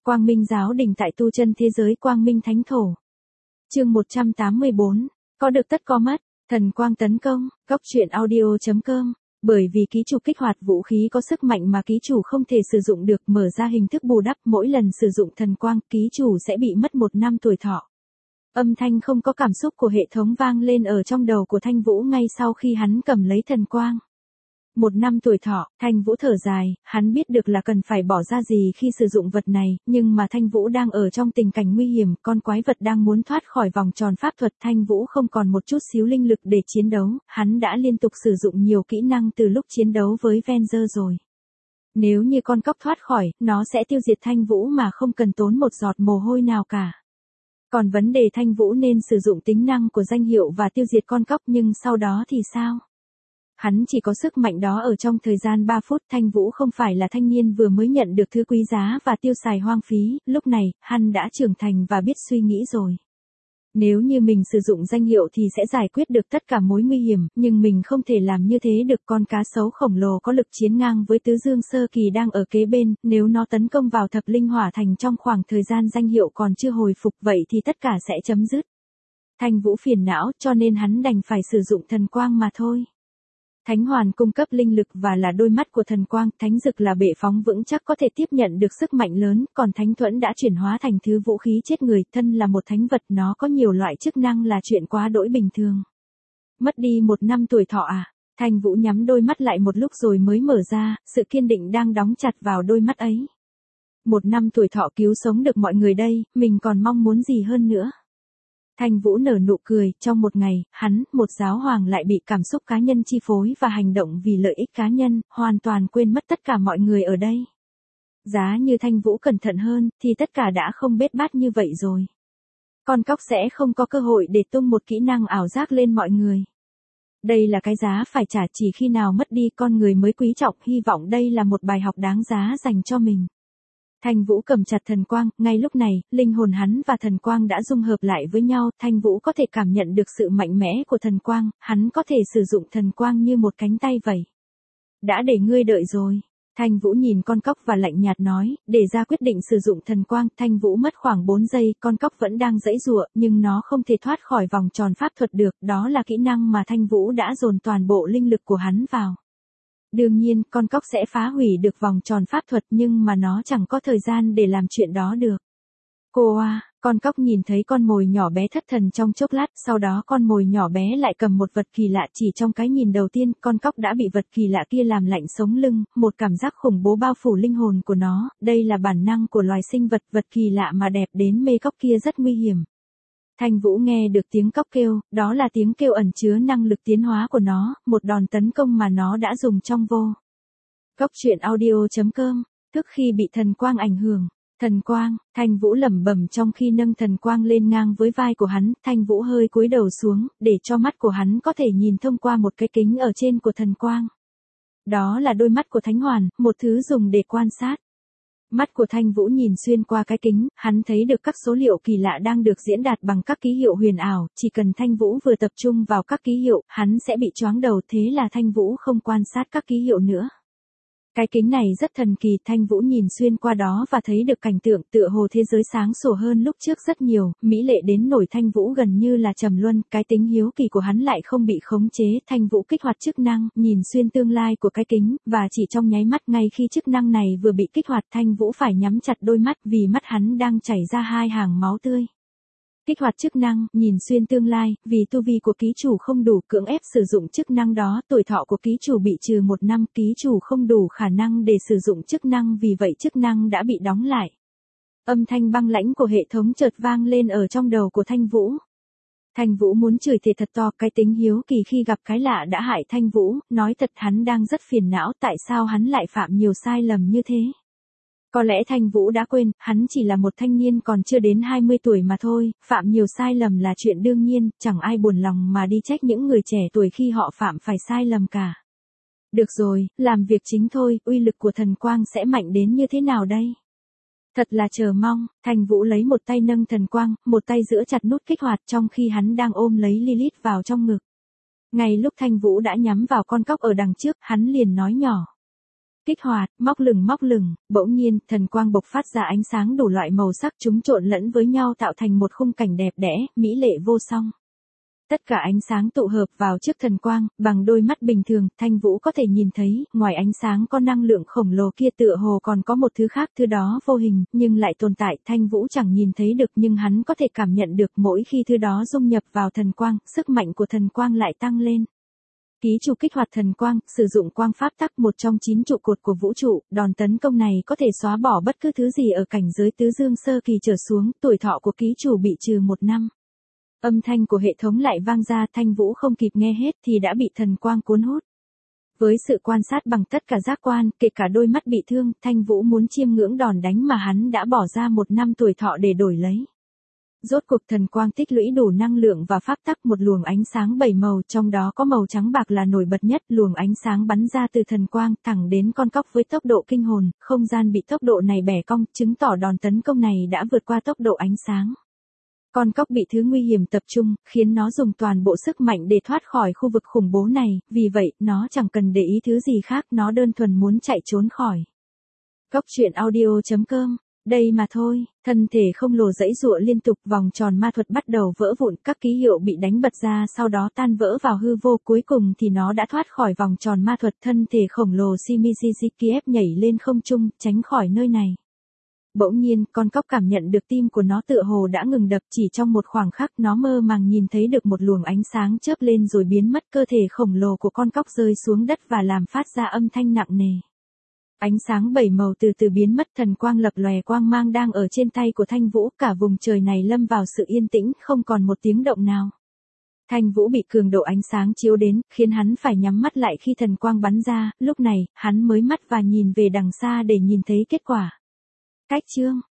Quang Minh giáo đình tại tu chân thế giới Quang Minh Thánh Thổ. Chương 184, có được tất có mất, thần quang tấn công, góc truyện audio.com. Bởi vì ký chủ kích hoạt vũ khí có sức mạnh mà ký chủ không thể sử dụng được, mở ra hình thức bù đắp, mỗi lần sử dụng thần quang, ký chủ sẽ bị mất 1 năm tuổi thọ. Âm thanh không có cảm xúc của hệ thống vang lên ở trong đầu của Thanh Vũ ngay sau khi hắn cầm lấy thần quang. 1 năm tuổi thọ, Thanh Vũ thở dài, hắn biết được là cần phải bỏ ra gì khi sử dụng vật này, nhưng mà Thanh Vũ đang ở trong tình cảnh nguy hiểm, con quái vật đang muốn thoát khỏi vòng tròn pháp thuật, Thanh Vũ không còn một chút xíu linh lực để chiến đấu, hắn đã liên tục sử dụng nhiều kỹ năng từ lúc chiến đấu với Venger rồi. Nếu như con cóc thoát khỏi, nó sẽ tiêu diệt Thanh Vũ mà không cần tốn một giọt mồ hôi nào cả. Còn vấn đề Thanh Vũ nên sử dụng tính năng của danh hiệu và tiêu diệt con cóc, nhưng sau đó thì sao? Hắn chỉ có sức mạnh đó ở trong thời gian 3 phút, Thanh Vũ không phải là thanh niên vừa mới nhận được thứ quý giá và tiêu xài hoang phí, lúc này, hắn đã trưởng thành và biết suy nghĩ rồi. Nếu như mình sử dụng danh hiệu thì sẽ giải quyết được tất cả mối nguy hiểm, nhưng mình không thể làm như thế được. Con cá sấu khổng lồ có lực chiến ngang với tứ dương sơ kỳ đang ở kế bên, nếu nó tấn công vào thập linh hỏa thành trong khoảng thời gian danh hiệu còn chưa hồi phục, vậy thì tất cả sẽ chấm dứt. Thanh Vũ phiền não, cho nên hắn đành phải sử dụng thần quang mà thôi. Thánh hoàn cung cấp linh lực và là đôi mắt của thần quang, thánh dực là bệ phóng vững chắc có thể tiếp nhận được sức mạnh lớn, còn thánh thuẫn đã chuyển hóa thành thứ vũ khí chết người, thân là một thánh vật, nó có nhiều loại chức năng là chuyện quá đỗi bình thường. Mất đi 1 năm tuổi thọ à? Thanh Vũ nhắm đôi mắt lại một lúc rồi mới mở ra, sự kiên định đang đóng chặt vào đôi mắt ấy. 1 năm tuổi thọ cứu sống được mọi người đây, mình còn mong muốn gì hơn nữa? Thanh Vũ nở nụ cười, trong một ngày, hắn, một giáo hoàng lại bị cảm xúc cá nhân chi phối và hành động vì lợi ích cá nhân, hoàn toàn quên mất tất cả mọi người ở đây. Giá như Thanh Vũ cẩn thận hơn, thì tất cả đã không bết bát như vậy rồi. Con cóc sẽ không có cơ hội để tung một kỹ năng ảo giác lên mọi người. Đây là cái giá phải trả, chỉ khi nào mất đi con người mới quý trọng, hy vọng đây là một bài học đáng giá dành cho mình. Thanh Vũ cầm chặt thần quang, ngay lúc này, linh hồn hắn và thần quang đã dung hợp lại với nhau, Thanh Vũ có thể cảm nhận được sự mạnh mẽ của thần quang, hắn có thể sử dụng thần quang như một cánh tay vậy. Đã để ngươi đợi rồi. Thanh Vũ nhìn con cóc và lạnh nhạt nói, để ra quyết định sử dụng thần quang, Thanh Vũ mất khoảng 4 giây, con cóc vẫn đang giãy giụa, nhưng nó không thể thoát khỏi vòng tròn pháp thuật được, đó là kỹ năng mà Thanh Vũ đã dồn toàn bộ linh lực của hắn vào. Đương nhiên, con cóc sẽ phá hủy được vòng tròn pháp thuật, nhưng mà nó chẳng có thời gian để làm chuyện đó được. Cô à, con cóc nhìn thấy con mồi nhỏ bé thất thần trong chốc lát, sau đó con mồi nhỏ bé lại cầm một vật kỳ lạ, chỉ trong cái nhìn đầu tiên, con cóc đã bị vật kỳ lạ kia làm lạnh sống lưng, một cảm giác khủng bố bao phủ linh hồn của nó, đây là bản năng của loài sinh vật, vật kỳ lạ mà đẹp đến mê cóc kia rất nguy hiểm. Thanh Vũ nghe được tiếng cóc kêu, đó là tiếng kêu ẩn chứa năng lực tiến hóa của nó, một đòn tấn công mà nó đã dùng trong vô. Góc truyện audio.com, tức khi bị thần quang ảnh hưởng. Thần quang, Thanh Vũ lẩm bẩm trong khi nâng thần quang lên ngang với vai của hắn, Thanh Vũ hơi cúi đầu xuống, để cho mắt của hắn có thể nhìn thông qua một cái kính ở trên của thần quang. Đó là đôi mắt của Thánh Hoàn, một thứ dùng để quan sát. Mắt của Thanh Vũ nhìn xuyên qua cái kính, hắn thấy được các số liệu kỳ lạ đang được diễn đạt bằng các ký hiệu huyền ảo, chỉ cần Thanh Vũ vừa tập trung vào các ký hiệu, hắn sẽ bị choáng đầu, thế là Thanh Vũ không quan sát các ký hiệu nữa. Cái kính này rất thần kỳ, Thanh Vũ nhìn xuyên qua đó và thấy được cảnh tượng tựa hồ thế giới sáng sủa hơn lúc trước rất nhiều, mỹ lệ đến nổi Thanh Vũ gần như là trầm luân, cái tính hiếu kỳ của hắn lại không bị khống chế, Thanh Vũ kích hoạt chức năng, nhìn xuyên tương lai của cái kính, và chỉ trong nháy mắt ngay khi chức năng này vừa bị kích hoạt, Thanh Vũ phải nhắm chặt đôi mắt vì mắt hắn đang chảy ra 2 hàng máu tươi. Kích hoạt chức năng, nhìn xuyên tương lai, vì tu vi của ký chủ không đủ, cưỡng ép sử dụng chức năng đó, tuổi thọ của ký chủ bị trừ 1 năm, ký chủ không đủ khả năng để sử dụng chức năng, vì vậy chức năng đã bị đóng lại. Âm thanh băng lãnh của hệ thống chợt vang lên ở trong đầu của Thanh Vũ. Thanh Vũ muốn chửi thề thật to, cái tính hiếu kỳ khi gặp cái lạ đã hại Thanh Vũ, nói thật hắn đang rất phiền não, tại sao hắn lại phạm nhiều sai lầm như thế. Có lẽ Thanh Vũ đã quên, hắn chỉ là một thanh niên còn chưa đến 20 tuổi mà thôi, phạm nhiều sai lầm là chuyện đương nhiên, chẳng ai buồn lòng mà đi trách những người trẻ tuổi khi họ phạm phải sai lầm cả. Được rồi, làm việc chính thôi, uy lực của thần quang sẽ mạnh đến như thế nào đây? Thật là chờ mong, Thanh Vũ lấy một tay nâng thần quang, một tay giữ chặt nút kích hoạt trong khi hắn đang ôm lấy Lilith vào trong ngực. Ngay lúc Thanh Vũ đã nhắm vào con cóc ở đằng trước, hắn liền nói nhỏ. Kích hoạt, móc lửng, bỗng nhiên, thần quang bộc phát ra ánh sáng đủ loại màu sắc chúng trộn lẫn với nhau tạo thành một khung cảnh đẹp đẽ, mỹ lệ vô song. Tất cả ánh sáng tụ hợp vào trước thần quang, bằng đôi mắt bình thường, Thanh Vũ có thể nhìn thấy, ngoài ánh sáng có năng lượng khổng lồ kia tựa hồ còn có một thứ khác, thứ đó vô hình, nhưng lại tồn tại, Thanh Vũ chẳng nhìn thấy được nhưng hắn có thể cảm nhận được mỗi khi thứ đó dung nhập vào thần quang, sức mạnh của thần quang lại tăng lên. Ký chủ kích hoạt thần quang, sử dụng quang pháp tắc một trong 9 trụ cột của vũ trụ, đòn tấn công này có thể xóa bỏ bất cứ thứ gì ở cảnh giới tứ dương sơ kỳ trở xuống, tuổi thọ của ký chủ bị trừ 1 năm. Âm thanh của hệ thống lại vang ra, Thanh Vũ không kịp nghe hết thì đã bị thần quang cuốn hút. Với sự quan sát bằng tất cả giác quan, kể cả đôi mắt bị thương, Thanh Vũ muốn chiêm ngưỡng đòn đánh mà hắn đã bỏ ra 1 năm tuổi thọ để đổi lấy. Rốt cuộc thần quang tích lũy đủ năng lượng và pháp tắc một luồng ánh sáng 7 màu, trong đó có màu trắng bạc là nổi bật nhất, luồng ánh sáng bắn ra từ thần quang thẳng đến con cóc với tốc độ kinh hồn, không gian bị tốc độ này bẻ cong, chứng tỏ đòn tấn công này đã vượt qua tốc độ ánh sáng. Con cóc bị thứ nguy hiểm tập trung, khiến nó dùng toàn bộ sức mạnh để thoát khỏi khu vực khủng bố này, vì vậy, nó chẳng cần để ý thứ gì khác, nó đơn thuần muốn chạy trốn khỏi. Cóc truyện audio.com. Đây mà thôi, thân thể không lồ giãy giụa liên tục, vòng tròn ma thuật bắt đầu vỡ vụn, các ký hiệu bị đánh bật ra sau đó tan vỡ vào hư vô, cuối cùng thì nó đã thoát khỏi vòng tròn ma thuật, thân thể khổng lồ Shimizu Kiev nhảy lên không trung, tránh khỏi nơi này. Bỗng nhiên, con cóc cảm nhận được tim của nó tựa hồ đã ngừng đập, chỉ trong một khoảng khắc nó mơ màng nhìn thấy được một luồng ánh sáng chớp lên rồi biến mất, cơ thể khổng lồ của con cóc rơi xuống đất và làm phát ra âm thanh nặng nề. Ánh sáng 7 màu từ từ biến mất, thần quang lập lòe quang mang đang ở trên tay của Thanh Vũ, cả vùng trời này lâm vào sự yên tĩnh, không còn một tiếng động nào. Thanh Vũ bị cường độ ánh sáng chiếu đến, khiến hắn phải nhắm mắt lại khi thần quang bắn ra, lúc này, hắn mới mắt và nhìn về đằng xa để nhìn thấy kết quả. Cách chương